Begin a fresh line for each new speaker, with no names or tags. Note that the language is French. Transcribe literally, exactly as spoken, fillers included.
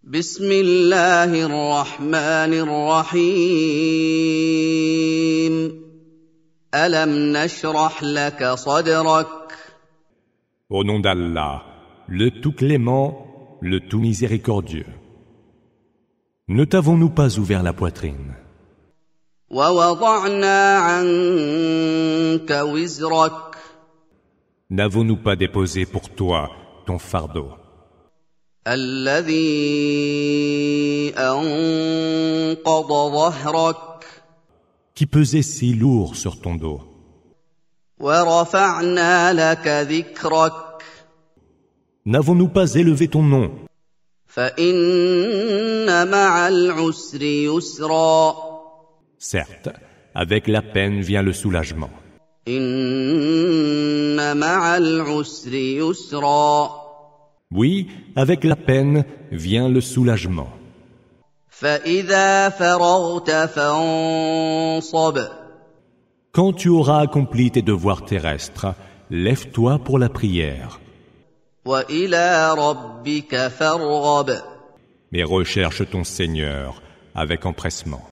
بسم الله الرحمن الرحيم ألم نشرح لك صدرك
Au nom d'Allah, le tout clément, le tout miséricordieux. Ne t'avons-nous pas ouvert la poitrine?
ووضعنا عنك وزرك
N'avons-nous pas déposé pour toi ton fardeau,
الذي أنقض ظهرك
qui pesait si lourd sur ton dos?
ورفعنا لك ذكرك
N'avons-nous pas élevé ton nom?
فإن مع العسر يسرا
Certes, avec la peine vient le soulagement.
إن مع العسر يسرا
Oui, avec la peine vient le soulagement.
فإذا فرغت فانصب
Quand tu auras accompli tes devoirs terrestres, lève-toi pour la prière.
وإلى ربك فارغب
Mais recherche ton Seigneur avec empressement.